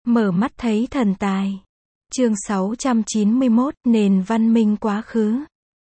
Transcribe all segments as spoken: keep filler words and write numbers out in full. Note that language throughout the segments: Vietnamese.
Mở mắt thấy thần tài. Chương sáu trăm chín mươi mốt, nền văn minh quá khứ.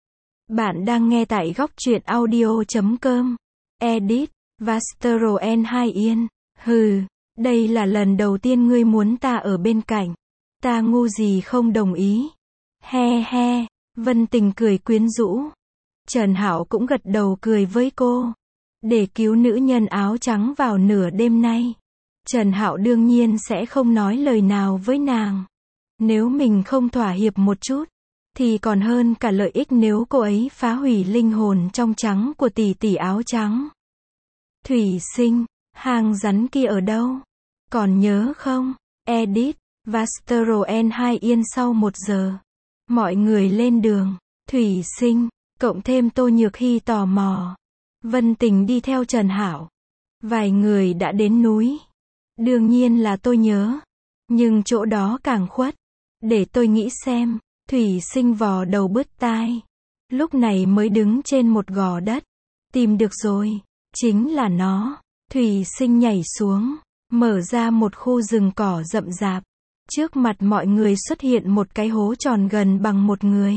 Bạn đang nghe tại góc truyện audio chấm com. Edit, Vasteroen hai Yên. Hừ, đây là lần đầu tiên ngươi muốn ta ở bên cạnh. Ta ngu gì không đồng ý. He he, Vân Tình cười quyến rũ. Trần Hạo cũng gật đầu cười với cô. Để cứu nữ nhân áo trắng vào nửa đêm nay, Trần Hạo đương nhiên sẽ không nói lời nào với nàng. Nếu mình không thỏa hiệp một chút, thì còn hơn cả lợi ích nếu cô ấy phá hủy linh hồn trong trắng của tỷ tỷ áo trắng. Thủy Sinh, hang rắn kia ở đâu? Còn nhớ không? Edit, Vasteroen hai Yên. Sau một giờ, mọi người lên đường. Thủy Sinh, cộng thêm Tô Nhược Hy tò mò. Vân Tình đi theo Trần Hạo. Vài người đã đến núi. Đương nhiên là tôi nhớ. Nhưng chỗ đó càng khuất. Để tôi nghĩ xem. Thủy Sinh vò đầu bứt tai. Lúc này mới đứng trên một gò đất. Tìm được rồi. Chính là nó. Thủy Sinh nhảy xuống. Mở ra một khu rừng cỏ rậm rạp. Trước mặt mọi người xuất hiện một cái hố tròn gần bằng một người.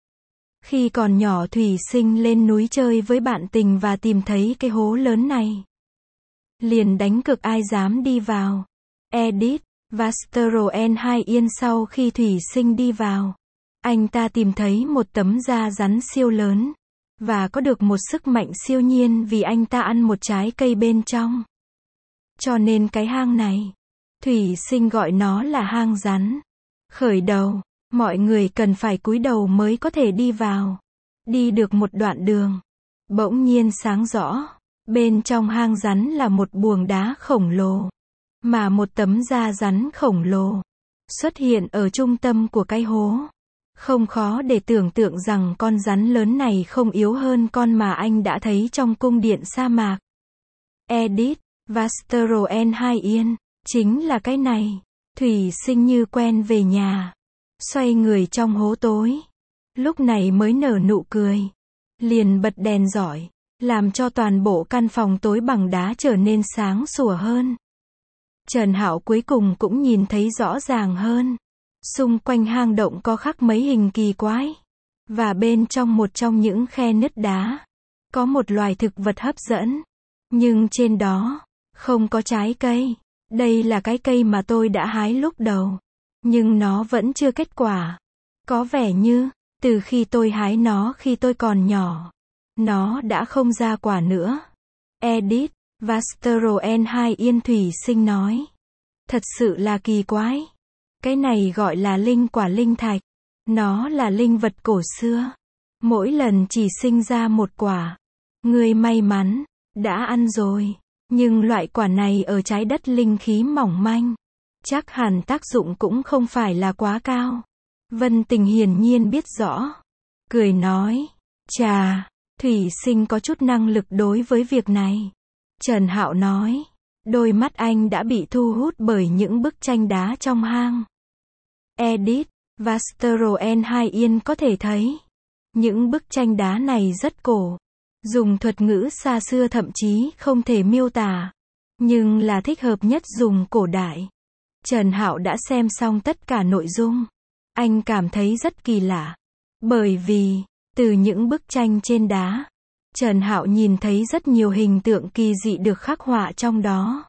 Khi còn nhỏ Thủy Sinh lên núi chơi với bạn tình và tìm thấy cái hố lớn này. Liền đánh cực ai dám đi vào. Edit, Vasteroen hai Yên. Sau khi Thủy Sinh đi vào, anh ta tìm thấy một tấm da rắn siêu lớn. Và có được một sức mạnh siêu nhiên vì anh ta ăn một trái cây bên trong. Cho nên cái hang này, Thủy Sinh gọi nó là hang rắn. Khởi đầu, mọi người cần phải cúi đầu mới có thể đi vào. Đi được một đoạn đường, bỗng nhiên sáng rõ. Bên trong hang rắn là một buồng đá khổng lồ. Mà một tấm da rắn khổng lồ xuất hiện ở trung tâm của cái hố. Không khó để tưởng tượng rằng con rắn lớn này không yếu hơn con mà anh đã thấy trong cung điện sa mạc. Edit, Vasteroen hai Yên. Chính là cái này. Thủy Sinh như quen về nhà. Xoay người trong hố tối. Lúc này mới nở nụ cười. Liền bật đèn rọi. Làm cho toàn bộ căn phòng tối bằng đá trở nên sáng sủa hơn. Trần Hạo cuối cùng cũng nhìn thấy rõ ràng hơn. Xung quanh hang động có khắc mấy hình kỳ quái. Và bên trong một trong những khe nứt đá, có một loài thực vật hấp dẫn. Nhưng trên đó, không có trái cây. Đây là cái cây mà tôi đã hái lúc đầu. Nhưng nó vẫn chưa kết quả. Có vẻ như, từ khi tôi hái nó khi tôi còn nhỏ, nó đã không ra quả nữa. Edit, Vasteroen hai Yên. Thủy Sinh nói. Thật sự là kỳ quái. Cái này gọi là linh quả linh thạch. Nó là linh vật cổ xưa. Mỗi lần chỉ sinh ra một quả. Người may mắn, đã ăn rồi. Nhưng loại quả này ở trái đất linh khí mỏng manh. Chắc hẳn tác dụng cũng không phải là quá cao. Vân Tình hiển nhiên biết rõ. Cười nói. Chà, Thủy Sinh có chút năng lực đối với việc này. Trần Hạo nói. Đôi mắt anh đã bị thu hút bởi những bức tranh đá trong hang. Edit, Vasteroen hai Yên. Có thể thấy. Những bức tranh đá này rất cổ. Dùng thuật ngữ xa xưa thậm chí không thể miêu tả. Nhưng là thích hợp nhất dùng cổ đại. Trần Hạo đã xem xong tất cả nội dung. Anh cảm thấy rất kỳ lạ. Bởi vì, từ những bức tranh trên đá, Trần Hạo nhìn thấy rất nhiều hình tượng kỳ dị được khắc họa trong đó.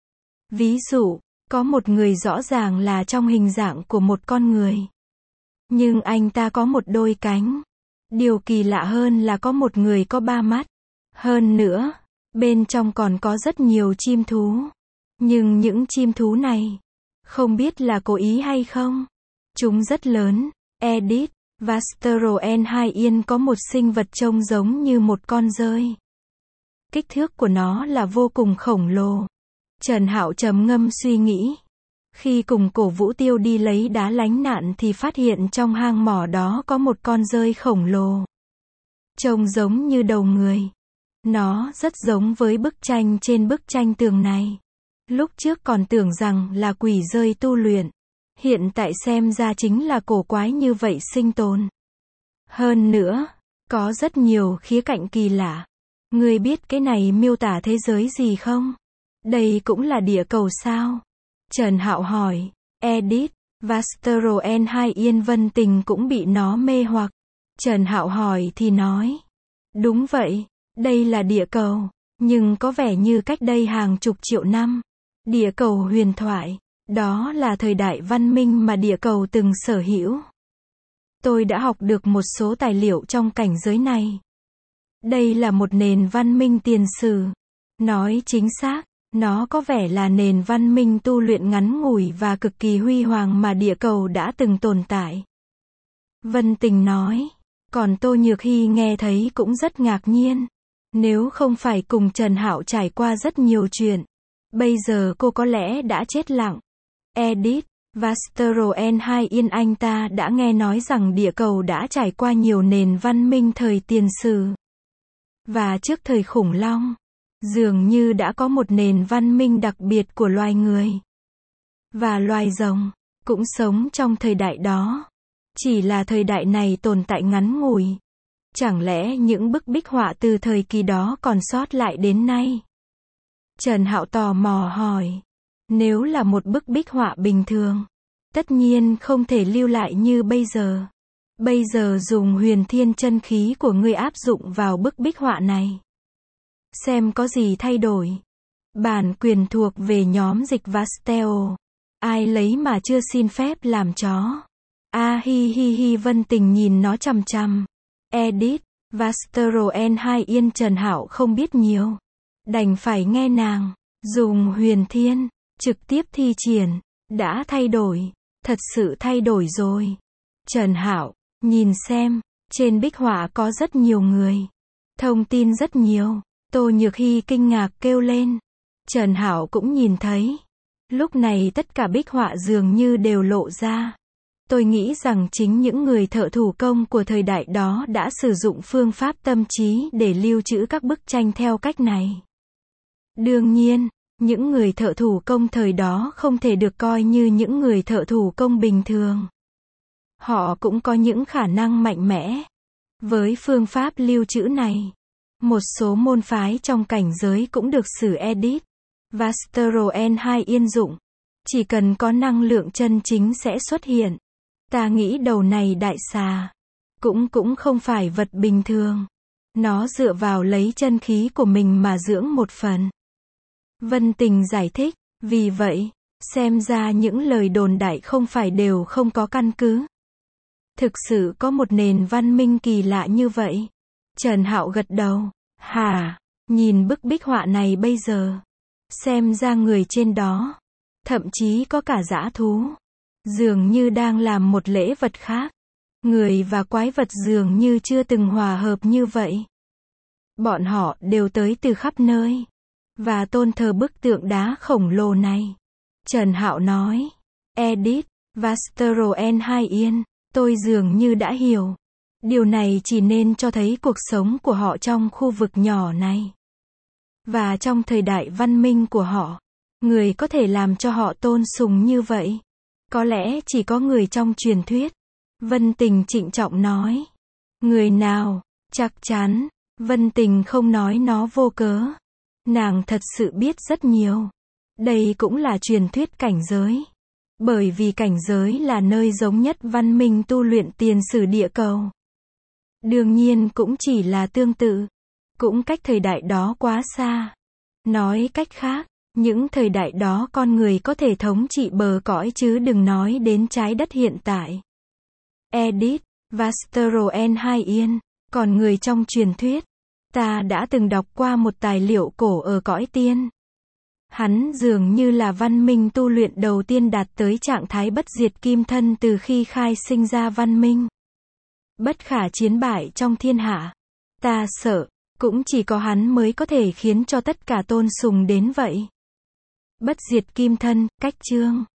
Ví dụ, có một người rõ ràng là trong hình dạng của một con người. Nhưng anh ta có một đôi cánh. Điều kỳ lạ hơn là có một người có ba mắt. Hơn nữa, bên trong còn có rất nhiều chim thú. Nhưng những chim thú này, không biết là cố ý hay không. Chúng rất lớn. Edit, Vasteroen hai Yên. Có một sinh vật trông giống như một con dơi. Kích thước của nó là vô cùng khổng lồ. Trần Hạo trầm ngâm suy nghĩ. Khi cùng Cổ Vũ Tiêu đi lấy đá lánh nạn thì phát hiện trong hang mỏ đó có một con dơi khổng lồ. Trông giống như đầu người. Nó rất giống với bức tranh trên bức tranh tường này. Lúc trước còn tưởng rằng là quỷ dơi tu luyện. Hiện tại xem ra chính là cổ quái như vậy sinh tồn. Hơn nữa, có rất nhiều khía cạnh kỳ lạ. Ngươi biết cái này miêu tả thế giới gì không? Đây cũng là địa cầu sao? Trần Hạo hỏi. Edit, Vastro and hai Yên Vân Tình cũng bị nó mê hoặc. Trần Hạo hỏi thì nói. Đúng vậy, đây là địa cầu, nhưng có vẻ như cách đây hàng chục triệu năm. Địa cầu huyền thoại, đó là thời đại văn minh mà địa cầu từng sở hữu. Tôi đã học được một số tài liệu trong cảnh giới này. Đây là một nền văn minh tiền sử. Nói chính xác, nó có vẻ là nền văn minh tu luyện ngắn ngủi và cực kỳ huy hoàng mà địa cầu đã từng tồn tại. Vân Tình nói. Còn Tô Nhược Hy nghe thấy cũng rất ngạc nhiên. Nếu không phải cùng Trần Hạo trải qua rất nhiều chuyện, bây giờ cô có lẽ đã chết lặng. Edit, Vastro and hai Yên anh ta đã nghe nói rằng địa cầu đã trải qua nhiều nền văn minh thời tiền sử. Và trước thời khủng long, dường như đã có một nền văn minh đặc biệt của loài người. Và loài rồng, cũng sống trong thời đại đó. Chỉ là thời đại này tồn tại ngắn ngủi. Chẳng lẽ những bức bích họa từ thời kỳ đó còn sót lại đến nay? Trần Hạo tò mò hỏi. Nếu là một bức bích họa bình thường, tất nhiên không thể lưu lại như bây giờ. Bây giờ dùng huyền thiên chân khí của ngươi áp dụng vào bức bích họa này. Xem có gì thay đổi. Bản quyền thuộc về nhóm dịch Vasteo. Ai lấy mà chưa xin phép làm chó. A hi hi hi Vân Tình nhìn nó chằm chằm. Edit, Vastro and hai Yên Trần Hạo không biết nhiều. Đành phải nghe nàng. Dùng huyền thiên, trực tiếp thi triển. Đã thay đổi. Thật sự thay đổi rồi. Trần Hạo, nhìn xem. Trên bích họa có rất nhiều người. Thông tin rất nhiều. Tô Nhược Hy kinh ngạc kêu lên. Trần Hạo cũng nhìn thấy. Lúc này tất cả bích họa dường như đều lộ ra. Tôi nghĩ rằng chính những người thợ thủ công của thời đại đó đã sử dụng phương pháp tâm trí để lưu trữ các bức tranh theo cách này. Đương nhiên, những người thợ thủ công thời đó không thể được coi như những người thợ thủ công bình thường. Họ cũng có những khả năng mạnh mẽ. Với phương pháp lưu trữ này, một số môn phái trong cảnh giới cũng được sử Edit, Vastro and hai Yên dụng. Chỉ cần có năng lượng chân chính sẽ xuất hiện. Ta nghĩ đầu này đại xà cũng cũng không phải vật bình thường. Nó dựa vào lấy chân khí của mình mà dưỡng một phần. Vân Tình giải thích, vì vậy, xem ra những lời đồn đại không phải đều không có căn cứ. Thực sự có một nền văn minh kỳ lạ như vậy. Trần Hạo gật đầu. Hả, nhìn bức bích họa này bây giờ. Xem ra người trên đó. Thậm chí có cả dã thú. Dường như đang làm một lễ vật khác. Người và quái vật dường như chưa từng hòa hợp như vậy. Bọn họ đều tới từ khắp nơi. Và tôn thờ bức tượng đá khổng lồ này. Trần Hạo nói. Edit, Vastro and hai Yên. Tôi dường như đã hiểu. Điều này chỉ nên cho thấy cuộc sống của họ trong khu vực nhỏ này. Và trong thời đại văn minh của họ. Người có thể làm cho họ tôn sùng như vậy. Có lẽ chỉ có người trong truyền thuyết. Vân Tình trịnh trọng nói. Người nào? Chắc chắn. Vân Tình không nói nó vô cớ. Nàng thật sự biết rất nhiều. Đây cũng là truyền thuyết cảnh giới. Bởi vì cảnh giới là nơi giống nhất văn minh tu luyện tiền sử địa cầu. Đương nhiên cũng chỉ là tương tự. Cũng cách thời đại đó quá xa. Nói cách khác, những thời đại đó con người có thể thống trị bờ cõi chứ đừng nói đến trái đất hiện tại. Edit, Vastro and hai Yên. Còn người trong truyền thuyết. Ta đã từng đọc qua một tài liệu cổ ở cõi tiên. Hắn dường như là văn minh tu luyện đầu tiên đạt tới trạng thái bất diệt kim thân từ khi khai sinh ra văn minh. Bất khả chiến bại trong thiên hạ. Ta sợ, cũng chỉ có hắn mới có thể khiến cho tất cả tôn sùng đến vậy. Bất diệt kim thân, cách chương.